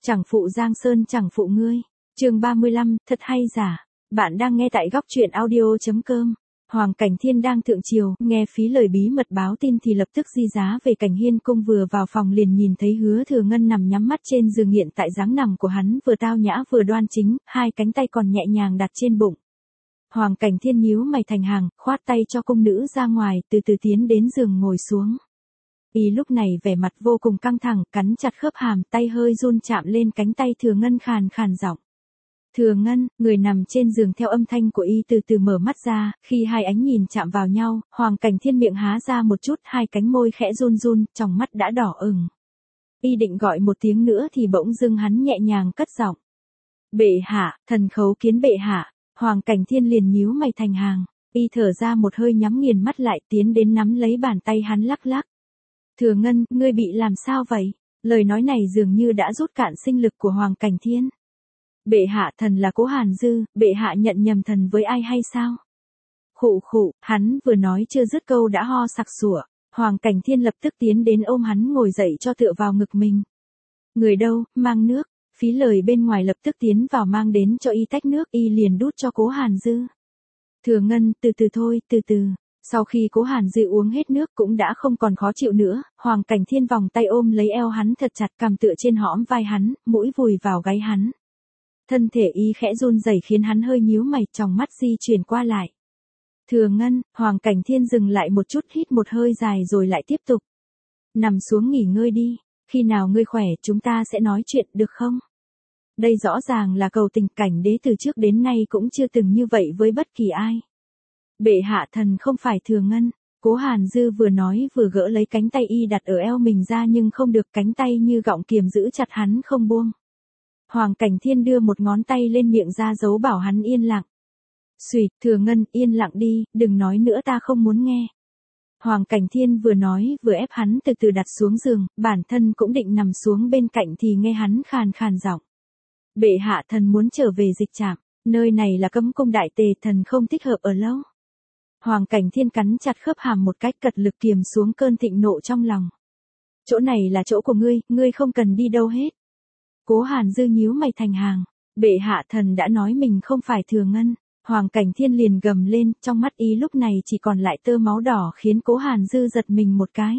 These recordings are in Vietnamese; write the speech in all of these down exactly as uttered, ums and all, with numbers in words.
Chẳng phụ Giang Sơn chẳng phụ ngươi. Chương ba mươi lăm, thật hay giả. Bạn đang nghe tại góc truyện audio chấm com. Hoàng Cảnh Thiên đang thượng triều, nghe Phí Lời bí mật báo tin thì lập tức di giá về Cảnh Hiên cung, vừa vào phòng liền nhìn thấy Hứa Thừa Ngân nằm nhắm mắt trên giường, nghiện tại dáng nằm của hắn vừa tao nhã vừa đoan chính, hai cánh tay còn nhẹ nhàng đặt trên bụng. Hoàng Cảnh Thiên nhíu mày thành hàng, khoát tay cho cung nữ ra ngoài, từ từ tiến đến giường ngồi xuống. Y lúc này vẻ mặt vô cùng căng thẳng, cắn chặt khớp hàm, tay hơi run chạm lên cánh tay Thừa Ngân, khàn khàn giọng. Thừa Ngân, người nằm trên giường theo âm thanh của Y từ từ mở mắt ra, khi hai ánh nhìn chạm vào nhau, Hoàng Cảnh Thiên miệng há ra một chút, hai cánh môi khẽ run run, tròng mắt đã đỏ ửng. Y định gọi một tiếng nữa thì bỗng dưng hắn nhẹ nhàng cất giọng. Bệ hạ, thần khấu kiến bệ hạ. Hoàng Cảnh Thiên liền nhíu mày thành hàng, Y thở ra một hơi, nhắm nghiền mắt lại, tiến đến nắm lấy bàn tay hắn lắc lắc. Thừa Ngân, ngươi bị làm sao vậy? Lời nói này dường như đã rút cạn sinh lực của Hoàng Cảnh Thiên. Bệ hạ, thần là Cố Hàn Dư, bệ hạ nhận nhầm thần với ai hay sao? Khụ khụ, hắn vừa nói chưa dứt câu đã ho sặc sủa. Hoàng Cảnh Thiên lập tức tiến đến ôm hắn ngồi dậy cho tựa vào ngực mình. Người đâu, mang nước. Phí Lời bên ngoài lập tức tiến vào mang đến cho Y tách nước, Y liền đút cho Cố Hàn Dư. Thừa Ngân, từ từ thôi, từ từ. Sau khi Cố Hàn Dư uống hết nước cũng đã không còn khó chịu nữa, Hoàng Cảnh Thiên vòng tay ôm lấy eo hắn thật chặt, cằm tựa trên hõm vai hắn, mũi vùi vào gáy hắn. Thân thể Y khẽ run rẩy khiến hắn hơi nhíu mày, tròng mắt di chuyển qua lại. Thừa Ngân, Hoàng Cảnh Thiên dừng lại một chút, hít một hơi dài rồi lại tiếp tục. Nằm xuống nghỉ ngơi đi, khi nào ngươi khỏe chúng ta sẽ nói chuyện được không? Đây rõ ràng là cầu tình, Cảnh đế từ trước đến nay cũng chưa từng như vậy với bất kỳ ai. Bệ hạ, thần không phải Thừa Ngân. Cố Hàn Dư vừa nói vừa gỡ lấy cánh tay Y đặt ở eo mình ra, nhưng không được, cánh tay như gọng kiềm giữ chặt hắn không buông. Hoàng Cảnh Thiên đưa một ngón tay lên miệng ra dấu bảo hắn yên lặng. Xùy, Thừa Ngân, yên lặng đi, đừng nói nữa, ta không muốn nghe. Hoàng Cảnh Thiên vừa nói vừa ép hắn từ từ đặt xuống giường, bản thân cũng định nằm xuống bên cạnh thì nghe hắn khàn khàn giọng. Bệ hạ, thần muốn trở về Dịch Trạm, nơi này là cấm cung đại tề, thần không thích hợp ở lâu. Hoàng Cảnh Thiên cắn chặt khớp hàm một cách cật lực kiềm xuống cơn thịnh nộ trong lòng. Chỗ này là chỗ của ngươi, ngươi không cần đi đâu hết. Cố Hàn Dư nhíu mày thành hàng, bệ hạ, thần đã nói mình không phải Thừa Ngân. Hoàng Cảnh Thiên liền gầm lên, trong mắt Y lúc này chỉ còn lại tơ máu đỏ, khiến Cố Hàn Dư giật mình một cái.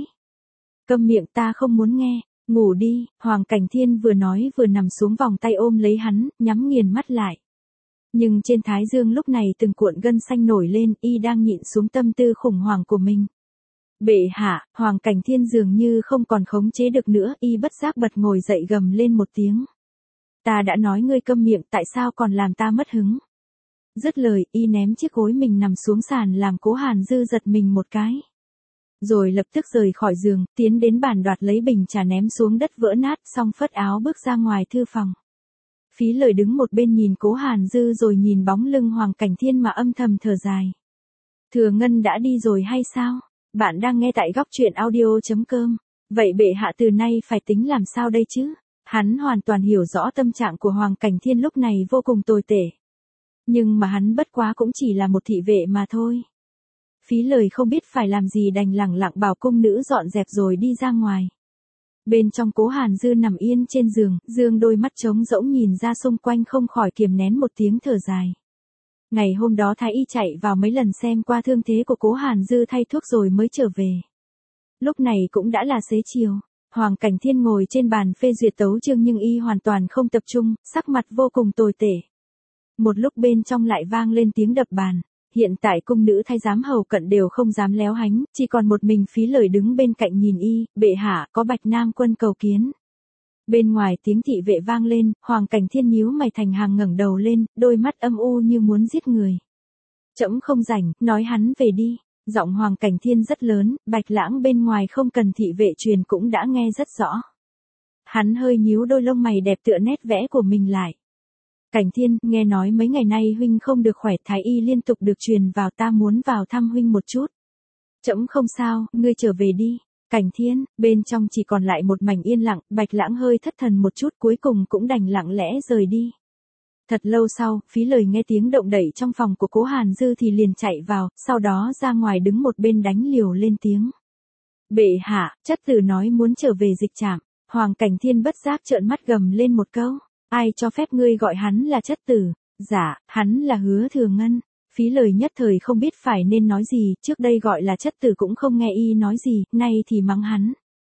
Câm miệng, ta không muốn nghe, ngủ đi. Hoàng Cảnh Thiên vừa nói vừa nằm xuống, vòng tay ôm lấy hắn, nhắm nghiền mắt lại. Nhưng trên thái dương lúc này từng cuộn gân xanh nổi lên, Y đang nhịn xuống tâm tư khủng hoảng của mình. Bệ hạ, Hoàng Cảnh Thiên dường như không còn khống chế được nữa, Y bất giác bật ngồi dậy gầm lên một tiếng. Ta đã nói ngươi câm miệng, tại sao còn làm ta mất hứng? Dứt lời, Y ném chiếc gối mình nằm xuống sàn, làm Cố Hàn Dư giật mình một cái. Rồi lập tức rời khỏi giường, tiến đến bàn đoạt lấy bình trà ném xuống đất vỡ nát, xong phất áo bước ra ngoài thư phòng. Phí Lời đứng một bên nhìn Cố Hàn Dư rồi nhìn bóng lưng Hoàng Cảnh Thiên mà âm thầm thở dài. Thừa Ngân đã đi rồi hay sao? Bạn đang nghe tại góc truyện audio chấm com. Vậy bệ hạ từ nay phải tính làm sao đây chứ? Hắn hoàn toàn hiểu rõ tâm trạng của Hoàng Cảnh Thiên lúc này vô cùng tồi tệ. Nhưng mà hắn bất quá cũng chỉ là một thị vệ mà thôi. Phí Lời không biết phải làm gì, đành lẳng lặng bảo cung nữ dọn dẹp rồi đi ra ngoài. Bên trong, Cố Hàn Dư nằm yên trên giường, dương đôi mắt trống rỗng nhìn ra xung quanh, không khỏi kiềm nén một tiếng thở dài. Ngày hôm đó Thái Y chạy vào mấy lần xem qua thương thế của Cố Hàn Dư, thay thuốc rồi mới trở về. Lúc này cũng đã là xế chiều. Hoàng Cảnh Thiên ngồi trên bàn phê duyệt tấu chương, nhưng Y hoàn toàn không tập trung, sắc mặt vô cùng tồi tệ. Một lúc bên trong lại vang lên tiếng đập bàn. Hiện tại cung nữ thái giám hầu cận đều không dám léo hánh, chỉ còn một mình Phí Lời đứng bên cạnh nhìn Y. Bệ hạ, có Bạch Nam quân cầu kiến. Bên ngoài tiếng thị vệ vang lên, Hoàng Cảnh Thiên nhíu mày thành hàng, ngẩng đầu lên, đôi mắt âm u như muốn giết người. Trẫm không rảnh, nói hắn về đi. Giọng Hoàng Cảnh Thiên rất lớn, Bạch Lãng bên ngoài không cần thị vệ truyền cũng đã nghe rất rõ. Hắn hơi nhíu đôi lông mày đẹp tựa nét vẽ của mình lại. Cảnh Thiên, nghe nói mấy ngày nay huynh không được khỏe, Thái Y liên tục được truyền vào, ta muốn vào thăm huynh một chút. Trẫm không sao, ngươi trở về đi. Cảnh Thiên, bên trong chỉ còn lại một mảnh yên lặng, Bạch Lãng hơi thất thần một chút, cuối cùng cũng đành lặng lẽ rời đi. Thật lâu sau, Phí Lời nghe tiếng động đẩy trong phòng của Cố Hàn Dư thì liền chạy vào, sau đó ra ngoài đứng một bên đánh liều lên tiếng. Bệ hạ, chất tử nói muốn trở về Dịch Trạm. Hoàng Cảnh Thiên bất giác trợn mắt gầm lên một câu, ai cho phép ngươi gọi hắn là chất tử? Dạ, hắn là Hứa Thừa Ngân. Phí Lời nhất thời không biết phải nên nói gì, trước đây gọi là chất tử cũng không nghe y nói gì, nay thì mắng hắn.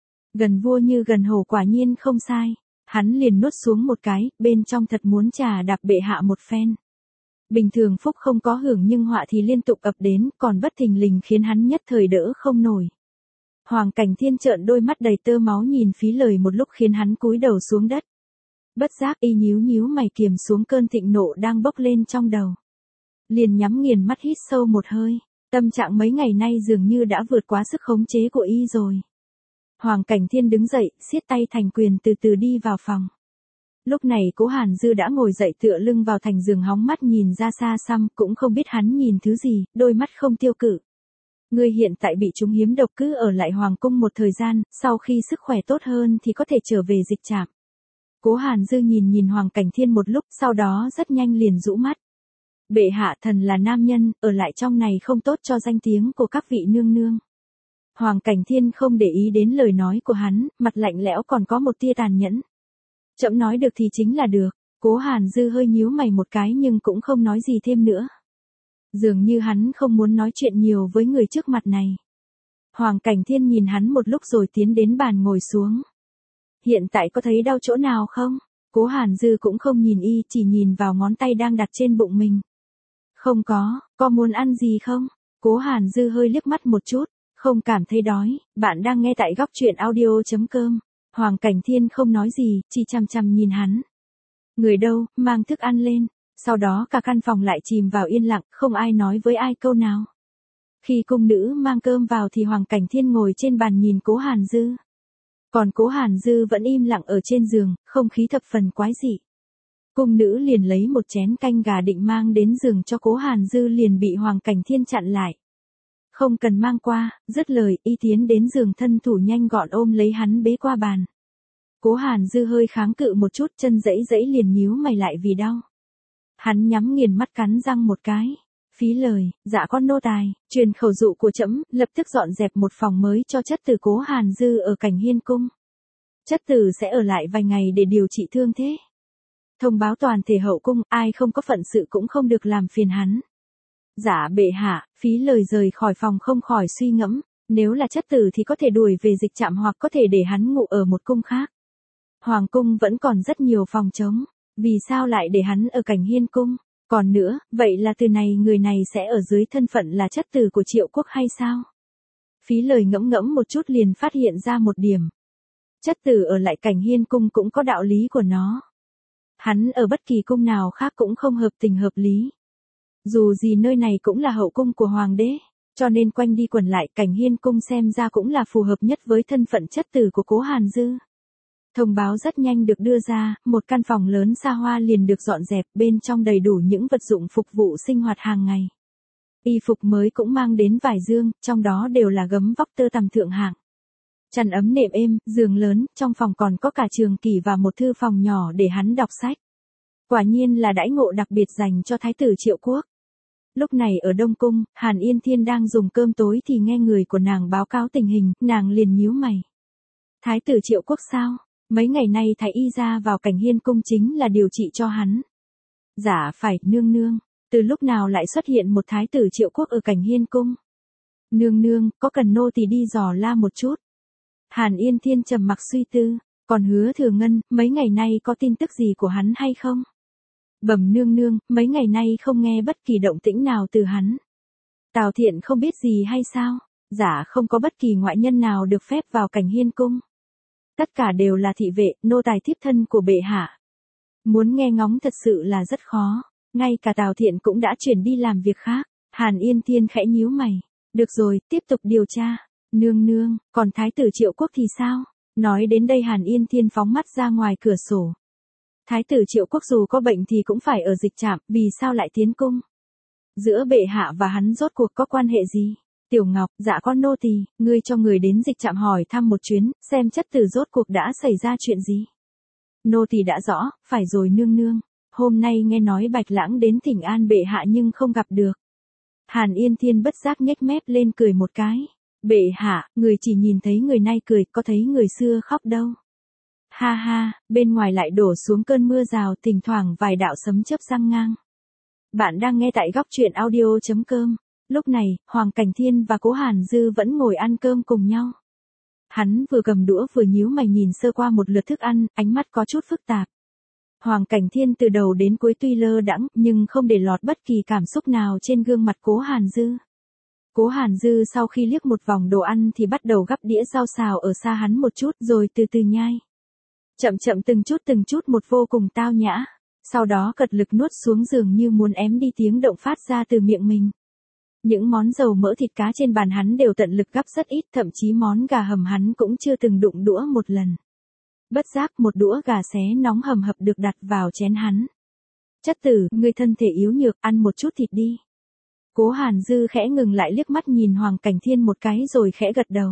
Gần vua như gần hổ, quả nhiên không sai. Hắn liền nuốt xuống một cái, bên trong thật muốn trà đạp bệ hạ một phen. Bình thường phúc không có hưởng nhưng họa thì liên tục ập đến, còn bất thình lình khiến hắn nhất thời đỡ không nổi. Hoàng Cảnh Thiên trợn đôi mắt đầy tơ máu nhìn Phí Lời một lúc khiến hắn cúi đầu xuống đất. Bất giác y nhíu nhíu mày kiềm xuống cơn thịnh nộ đang bốc lên trong đầu. Liền nhắm nghiền mắt hít sâu một hơi, tâm trạng mấy ngày nay dường như đã vượt quá sức khống chế của y rồi. Hoàng Cảnh Thiên đứng dậy, siết tay thành quyền từ từ đi vào phòng. Lúc này Cố Hàn Dư đã ngồi dậy tựa lưng vào thành giường hóng mắt nhìn ra xa xăm, cũng không biết hắn nhìn thứ gì, đôi mắt không tiêu cự. Ngươi hiện tại bị trúng hiếm độc, cứ ở lại hoàng cung một thời gian, sau khi sức khỏe tốt hơn thì có thể trở về dịch trạm. Cố Hàn Dư nhìn nhìn Hoàng Cảnh Thiên một lúc, sau đó rất nhanh liền rũ mắt. Bệ hạ, thần là nam nhân, ở lại trong này không tốt cho danh tiếng của các vị nương nương. Hoàng Cảnh Thiên không để ý đến lời nói của hắn, mặt lạnh lẽo còn có một tia tàn nhẫn. Trẫm nói được thì chính là được. Cố Hàn Dư hơi nhíu mày một cái nhưng cũng không nói gì thêm nữa. Dường như hắn không muốn nói chuyện nhiều với người trước mặt này. Hoàng Cảnh Thiên nhìn hắn một lúc rồi tiến đến bàn ngồi xuống. Hiện tại có thấy đau chỗ nào không? Cố Hàn Dư cũng không nhìn y, chỉ nhìn vào ngón tay đang đặt trên bụng mình. Không có, có muốn ăn gì không? Cố Hàn Dư hơi liếc mắt một chút, không cảm thấy đói. Bạn đang nghe tại góc truyện audio chấm com. Hoàng Cảnh Thiên không nói gì, chỉ chằm chằm nhìn hắn. Người đâu, mang thức ăn lên. Sau đó cả căn phòng lại chìm vào yên lặng, không ai nói với ai câu nào. Khi cung nữ mang cơm vào thì Hoàng Cảnh Thiên ngồi trên bàn nhìn Cố Hàn Dư. Còn Cố Hàn Dư vẫn im lặng ở trên giường, không khí thập phần quái dị. Cung nữ liền lấy một chén canh gà định mang đến giường cho Cố Hàn Dư liền bị Hoàng Cảnh Thiên chặn lại. Không cần mang qua, dứt lời y tiến đến giường thân thủ nhanh gọn ôm lấy hắn bế qua bàn. Cố Hàn Dư hơi kháng cự một chút, chân dẫy dẫy liền nhíu mày lại vì đau. Hắn nhắm nghiền mắt cắn răng một cái. Phí Lời, dạ con nô tài, truyền khẩu dụ của trẫm, lập tức dọn dẹp một phòng mới cho chất tử Cố Hàn Dư ở Cảnh Hiên cung. Chất tử sẽ ở lại vài ngày để điều trị thương thế. Thông báo toàn thể hậu cung, ai không có phận sự cũng không được làm phiền hắn. Dạ bệ hạ. Phí Lời rời khỏi phòng không khỏi suy ngẫm, nếu là chất tử thì có thể đuổi về dịch trạm hoặc có thể để hắn ngủ ở một cung khác. Hoàng cung vẫn còn rất nhiều phòng trống, vì sao lại để hắn ở Cảnh Hiên cung? Còn nữa, vậy là từ này người này sẽ ở dưới thân phận là chất tử của Triệu Quốc hay sao? Phí Lời ngẫm ngẫm một chút liền phát hiện ra một điểm. Chất tử ở lại Cảnh Hiên cung cũng có đạo lý của nó. Hắn ở bất kỳ cung nào khác cũng không hợp tình hợp lý. Dù gì nơi này cũng là hậu cung của hoàng đế, cho nên quanh đi quẩn lại Cảnh Hiên cung xem ra cũng là phù hợp nhất với thân phận chất tử của Cố Hàn Dư. Thông báo rất nhanh được đưa ra, một căn phòng lớn xa hoa liền được dọn dẹp, bên trong đầy đủ những vật dụng phục vụ sinh hoạt hàng ngày. Y phục mới cũng mang đến vài dương, trong đó đều là gấm vóc tơ tằm thượng hạng. Chăn ấm nệm êm, giường lớn, trong phòng còn có cả trường kỷ và một thư phòng nhỏ để hắn đọc sách. Quả nhiên là đãi ngộ đặc biệt dành cho Thái tử Triệu Quốc. Lúc này ở Đông Cung, Hàn Yên Thiên đang dùng cơm tối thì nghe người của nàng báo cáo tình hình, nàng liền nhíu mày. Thái tử Triệu Quốc sao? Mấy ngày nay thái y ra vào Cảnh Hiên cung chính là điều trị cho hắn. Dạ phải, nương nương. Từ lúc nào lại xuất hiện một thái tử Triệu Quốc ở Cảnh Hiên cung? Nương nương, có cần nô tỳ đi dò la một chút? Hàn Yên Thiên trầm mặc suy tư, còn Hứa Thừa Ngân, mấy ngày nay có tin tức gì của hắn hay không? Bẩm nương nương, mấy ngày nay không nghe bất kỳ động tĩnh nào từ hắn. Tào Thiện không biết gì hay sao? Dạ không có bất kỳ ngoại nhân nào được phép vào Cảnh Hiên cung. Tất cả đều là thị vệ, nô tài thiếp thân của bệ hạ. Muốn nghe ngóng thật sự là rất khó, ngay cả Tào Thiện cũng đã chuyển đi làm việc khác. Hàn Yên Thiên khẽ nhíu mày. Được rồi, tiếp tục điều tra. Nương nương, còn Thái tử Triệu Quốc thì sao? Nói đến đây Hàn Yên Thiên phóng mắt ra ngoài cửa sổ. Thái tử Triệu Quốc dù có bệnh thì cũng phải ở dịch trạm, vì sao lại tiến cung? Giữa bệ hạ và hắn rốt cuộc có quan hệ gì? Tiểu Ngọc, dạ con nô tỳ, ngươi cho người đến dịch trạm hỏi thăm một chuyến, xem chất tử rốt cuộc đã xảy ra chuyện gì. Nô tỳ đã rõ, phải rồi nương nương. Hôm nay nghe nói Bạch Lãng đến thỉnh an bệ hạ nhưng không gặp được. Hàn Yên Thiên bất giác nhếch mép lên cười một cái. Bệ hạ, người chỉ nhìn thấy người nay cười, có thấy người xưa khóc đâu. Ha ha, bên ngoài lại đổ xuống cơn mưa rào, thỉnh thoảng vài đạo sấm chớp giăng ngang. Bạn đang nghe tại góc truyện audio.com. Lúc này, Hoàng Cảnh Thiên và Cố Hàn Dư vẫn ngồi ăn cơm cùng nhau. Hắn vừa cầm đũa vừa nhíu mày nhìn sơ qua một lượt thức ăn, ánh mắt có chút phức tạp. Hoàng Cảnh Thiên từ đầu đến cuối tuy lơ đãng, nhưng không để lọt bất kỳ cảm xúc nào trên gương mặt Cố Hàn Dư. Cố Hàn Dư sau khi liếc một vòng đồ ăn thì bắt đầu gắp đĩa rau xào ở xa hắn một chút rồi từ từ nhai. Chậm chậm từng chút từng chút một vô cùng tao nhã. Sau đó cật lực nuốt xuống dường như muốn ém đi tiếng động phát ra từ miệng mình. Những món dầu mỡ thịt cá trên bàn hắn đều tận lực gắp rất ít, thậm chí món gà hầm hắn cũng chưa từng đụng đũa một lần. Bất giác một đũa gà xé nóng hầm hập được đặt vào chén hắn. Chất tử, ngươi thân thể yếu nhược, ăn một chút thịt đi. Cố Hàn Dư khẽ ngừng lại liếc mắt nhìn Hoàng Cảnh Thiên một cái rồi khẽ gật đầu.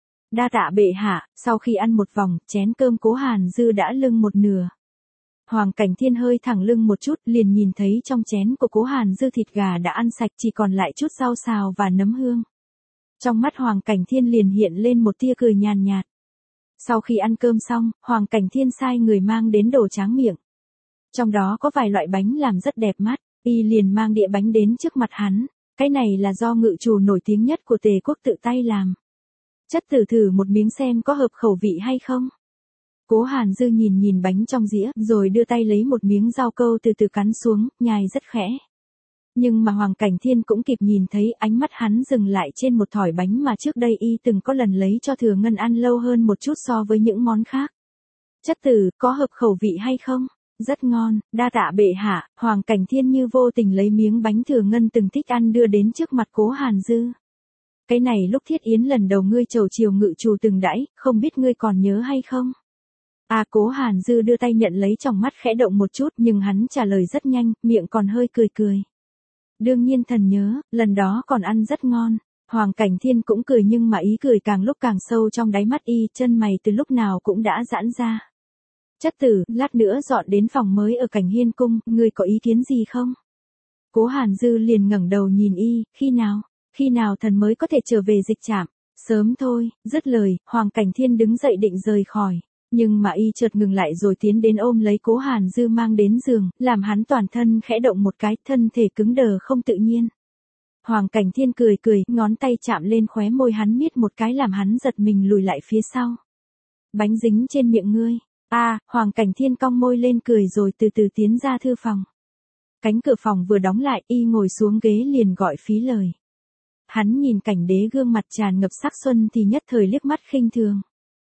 Đa tạ bệ hạ. Sau khi ăn một vòng, chén cơm Cố Hàn Dư đã lưng một nửa. Hoàng Cảnh Thiên hơi thẳng lưng một chút liền nhìn thấy trong chén của Cố Hàn Dư thịt gà đã ăn sạch, chỉ còn lại chút rau xào và nấm hương. Trong mắt Hoàng Cảnh Thiên liền hiện lên một tia cười nhàn nhạt. Sau khi ăn cơm xong, Hoàng Cảnh Thiên sai người mang đến đồ tráng miệng. Trong đó có vài loại bánh làm rất đẹp mắt, y liền mang đĩa bánh đến trước mặt hắn. Cái này là do ngự chủ nổi tiếng nhất của Tề quốc tự tay làm. Chất tử thử một miếng xem có hợp khẩu vị hay không. Cố Hàn Dư nhìn nhìn bánh trong dĩa, rồi đưa tay lấy một miếng rau câu từ từ cắn xuống, nhai rất khẽ. Nhưng mà Hoàng Cảnh Thiên cũng kịp nhìn thấy, ánh mắt hắn dừng lại trên một thỏi bánh mà trước đây y từng có lần lấy cho Thừa Ngân ăn lâu hơn một chút so với những món khác. Chất tử, có hợp khẩu vị hay không? Rất ngon, đa tạ bệ hạ. Hoàng Cảnh Thiên như vô tình lấy miếng bánh Thừa Ngân từng thích ăn đưa đến trước mặt Cố Hàn Dư. Cái này lúc Thiết Yến lần đầu ngươi trầu chiều ngự chủ từng đãi, không biết ngươi còn nhớ hay không? À, Cố Hàn Dư đưa tay nhận lấy, trong mắt khẽ động một chút nhưng hắn trả lời rất nhanh, miệng còn hơi cười cười. Đương nhiên thần nhớ, lần đó còn ăn rất ngon. Hoàng Cảnh Thiên cũng cười nhưng mà ý cười càng lúc càng sâu trong đáy mắt y, chân mày từ lúc nào cũng đã giãn ra. Chất tử, lát nữa dọn đến phòng mới ở Cảnh Hiên Cung, ngươi có ý kiến gì không? Cố Hàn Dư liền ngẩng đầu nhìn y, khi nào, khi nào thần mới có thể trở về Dịch Trạm? Sớm thôi. Dứt lời, Hoàng Cảnh Thiên đứng dậy định rời khỏi. Nhưng mà y chợt ngừng lại rồi tiến đến ôm lấy Cố Hàn Dư mang đến giường, làm hắn toàn thân khẽ động một cái, thân thể cứng đờ không tự nhiên. Hoàng Cảnh Thiên cười cười, ngón tay chạm lên khóe môi hắn miết một cái làm hắn giật mình lùi lại phía sau. Bánh dính trên miệng ngươi. À, Hoàng Cảnh Thiên cong môi lên cười rồi từ từ tiến ra thư phòng. Cánh cửa phòng vừa đóng lại, y ngồi xuống ghế liền gọi phí lời. Hắn nhìn Cảnh Đế gương mặt tràn ngập sắc xuân thì nhất thời liếc mắt khinh thường.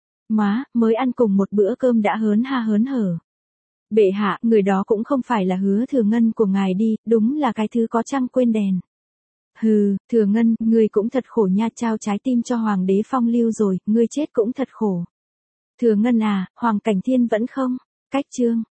Má, mới ăn cùng một bữa cơm đã hớn ha hớn hở. Bệ hạ, người đó cũng không phải là Hứa Thừa Ngân của ngài đi, đúng là cái thứ có trăng quên đèn. Hừ, Thừa Ngân, ngươi cũng thật khổ nha, trao trái tim cho Hoàng đế phong lưu rồi, ngươi chết cũng thật khổ. Thừa Ngân à, Hoàng Cảnh Thiên vẫn không. Cách chương.